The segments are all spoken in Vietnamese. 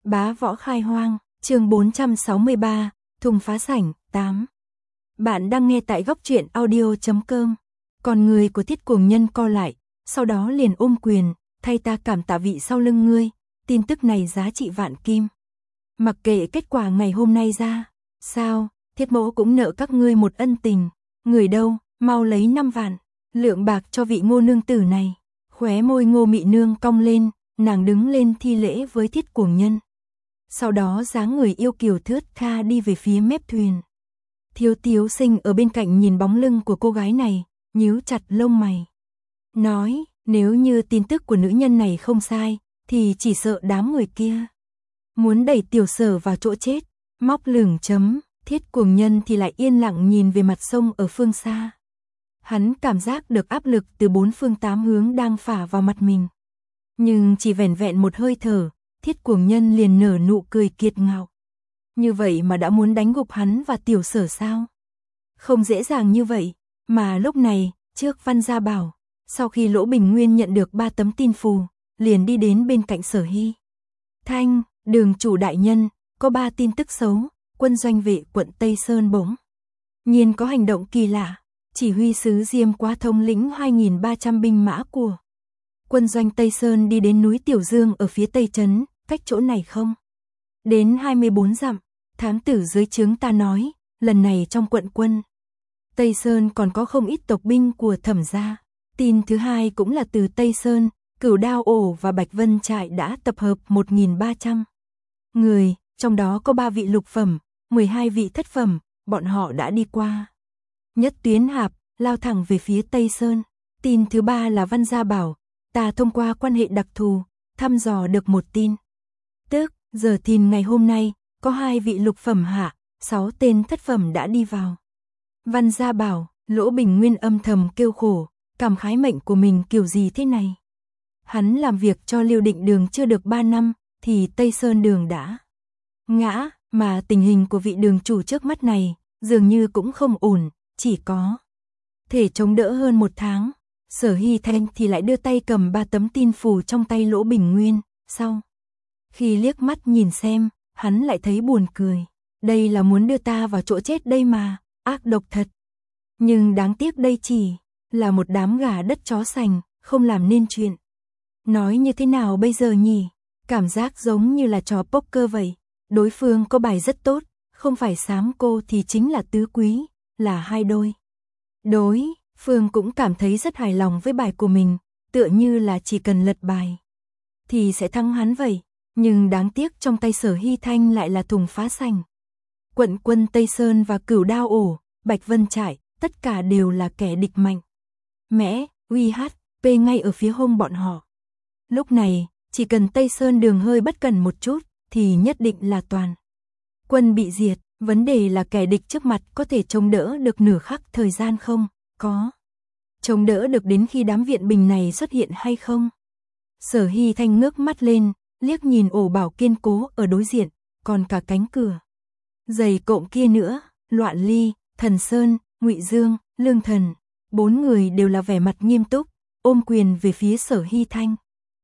Bá võ khai hoang, chương 463, thùng phá sảnh, 8. Bạn đang nghe tại góc truyện audio.com. Còn người của Thiết Cuồng Nhân co lại, sau đó liền ôm quyền, thay ta cảm tạ vị sau lưng ngươi, tin tức này giá trị vạn kim. Mặc kệ kết quả ngày hôm nay ra, sao, Thiết mẫu cũng nợ các ngươi một ân tình, người đâu, mau lấy 5 vạn, lượng bạc cho vị Ngô nương tử này. Khóe môi Ngô Mị Nương cong lên, nàng đứng lên thi lễ với Thiết Cuồng Nhân. Sau đó dáng người yêu kiều thướt tha đi về phía mép thuyền. Thiếu Tiếu Sinh ở bên cạnh nhìn bóng lưng của cô gái này, nhíu chặt lông mày. Nói, nếu như tin tức của nữ nhân này không sai, thì chỉ sợ đám người kia muốn đẩy Tiểu Sở vào chỗ chết, móc lửng chấm. Thiết Cuồng Nhân thì lại yên lặng nhìn về mặt sông ở phương xa. Hắn cảm giác được áp lực từ 4 phương 8 hướng đang phả vào mặt mình. Nhưng chỉ vẻn vẹn một hơi thở, Thiết Cuồng Nhân liền nở nụ cười kiệt ngạo. Như vậy mà đã muốn đánh gục hắn và Tiểu Sở sao? Không dễ dàng như vậy, mà lúc này, trước Văn Gia Bảo, sau khi Lỗ Bình Nguyên nhận được 3 tấm tin phù, liền đi đến bên cạnh Sở Hy. Thanh, Đường chủ đại nhân, có 3 tin tức xấu, quân doanh vệ quận Tây Sơn bỗng nhiên có hành động kỳ lạ. Chỉ huy sứ Diêm Quá thống lĩnh 2.300 binh mã của quân doanh Tây Sơn đi đến núi Tiểu Dương ở phía Tây Trấn, cách chỗ này không đến 24 dặm. Thám tử dưới trướng ta nói, lần này trong quận quân Tây Sơn còn có không ít tộc binh của Thẩm gia. Tin thứ hai cũng là từ Tây Sơn, Cửu Đao Ổ và Bạch Vân trại đã tập hợp 1.300 người, trong đó có 3 vị lục phẩm, 12 vị thất phẩm, bọn họ đã đi qua Nhất Tuyến Hạp, lao thẳng về phía Tây Sơn. Tin thứ ba là Văn Gia Bảo, ta thông qua quan hệ đặc thù, thăm dò được một tin. Tức, giờ thìn ngày hôm nay, có 2 vị lục phẩm hạ, 6 tên thất phẩm đã đi vào Văn Gia Bảo. Lỗ Bình Nguyên âm thầm kêu khổ, cảm khái mệnh của mình kiểu gì thế này. Hắn làm việc cho Liêu Định Đường chưa được 3 năm, thì Tây Sơn Đường đã ngã, mà tình hình của vị đường chủ trước mắt này, dường như cũng không ổn, chỉ có thể chống đỡ hơn 1 tháng. Sở Hy Thanh thì lại đưa tay cầm 3 tấm tin phù trong tay Lỗ Bình Nguyên, sau khi liếc mắt nhìn xem, hắn lại thấy buồn cười. Đây là muốn đưa ta vào chỗ chết đây mà, ác độc thật. Nhưng đáng tiếc đây chỉ là một đám gà đất chó sành, không làm nên chuyện. Nói như thế nào bây giờ nhỉ? Cảm giác giống như là trò poker vậy. Đối phương có bài rất tốt, không phải xám cô thì chính là tứ quý, là hai đôi. Đối phương cũng cảm thấy rất hài lòng với bài của mình, tựa như là chỉ cần lật bài thì sẽ thắng hắn vậy. Nhưng đáng tiếc trong tay Sở Hy Thanh lại là thùng phá sành. Quận quân Tây Sơn và Cửu Đao Ổ, Bạch Vân trại, tất cả đều là kẻ địch mạnh mẽ, UHP ngay ở phía hông bọn họ. Lúc này, chỉ cần Tây Sơn Đường hơi bất cẩn một chút, thì nhất định là toàn quân bị diệt. Vấn đề là kẻ địch trước mặt có thể chống đỡ được nửa khắc thời gian không? Có chống đỡ được đến khi đám viện binh này xuất hiện hay không? Sở Hy Thanh ngước mắt lên, liếc nhìn ổ bảo kiên cố ở đối diện, còn cả cánh cửa dày cộm kia nữa. Loạn Ly, Thần Sơn, Ngụy Dương, Lương Thần, 4 người đều là vẻ mặt nghiêm túc, ôm quyền về phía Sở Hy Thanh.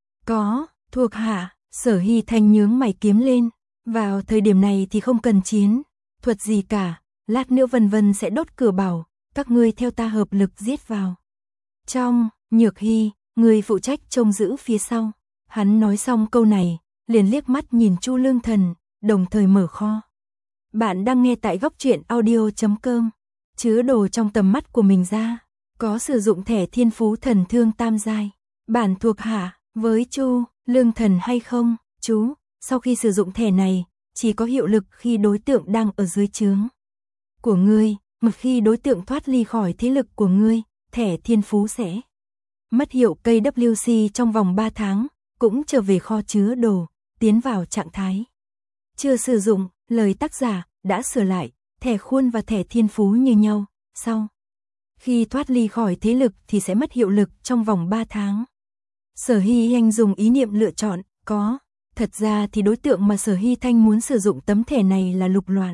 Có, thuộc hạ. Sở Hy Thanh nhướng mày kiếm lên. Vào thời điểm này thì không cần chiến thuật gì cả, lát nữa Vân Vân sẽ đốt cửa bảo, các ngươi theo ta hợp lực giết vào trong. Nhược Hy, người phụ trách trông giữ phía sau. Hắn nói xong câu này, liền liếc mắt nhìn Chu Lương Thần, đồng thời mở kho. Bạn đang nghe tại góc truyện audio.com. Chứa đồ trong tầm mắt của mình ra, có sử dụng thẻ Thiên Phú Thần Thương tam giai. Bản thuộc hạ với Chu Lương Thần hay không? Chú, sau khi sử dụng thẻ này, chỉ có hiệu lực khi đối tượng đang ở dưới trướng của ngươi, một khi đối tượng thoát ly khỏi thế lực của ngươi, thẻ Thiên Phú sẽ mất hiệu KWC trong vòng 3 tháng, cũng trở về kho chứa đồ, tiến vào trạng thái chưa sử dụng. Lời tác giả đã sửa lại, thẻ khuôn và thẻ Thiên Phú như nhau, sau khi thoát ly khỏi thế lực thì sẽ mất hiệu lực trong vòng 3 tháng. Sở Hy Thanh dùng ý niệm lựa chọn, có. Thật ra thì đối tượng mà Sở Hy Thanh muốn sử dụng tấm thẻ này là Lục Loạn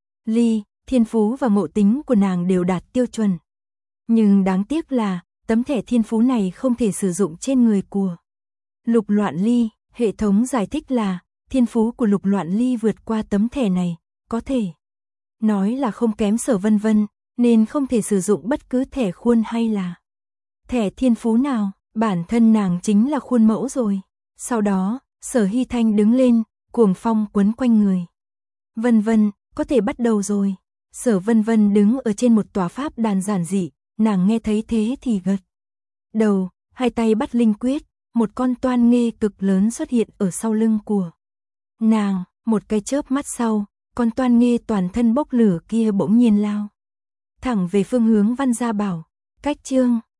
Ly, Thiên Phú và ngộ tính của nàng đều đạt tiêu chuẩn. Nhưng đáng tiếc là, tấm thẻ Thiên Phú này không thể sử dụng trên người của Lục Loạn Ly. Hệ thống giải thích là, thiên phú của Lục Loạn Ly vượt qua tấm thẻ này, có thể nói là không kém Sở Vân Vân, nên không thể sử dụng bất cứ thẻ khuôn hay là thẻ thiên phú nào, bản thân nàng chính là khuôn mẫu rồi. Sau đó, Sở Hy Thanh đứng lên, cuồng phong quấn quanh người. Vân Vân, có thể bắt đầu rồi. Sở Vân Vân đứng ở trên một tòa pháp đàn giản dị, nàng nghe thấy thế thì gật đầu, hai tay bắt linh quyết, một con toan nghê cực lớn xuất hiện ở sau lưng của nàng, một cái chớp mắt sau, con toan nghê toàn thân bốc lửa kia bỗng nhiên lao thẳng về phương hướng Văn Gia Bảo. Cách chương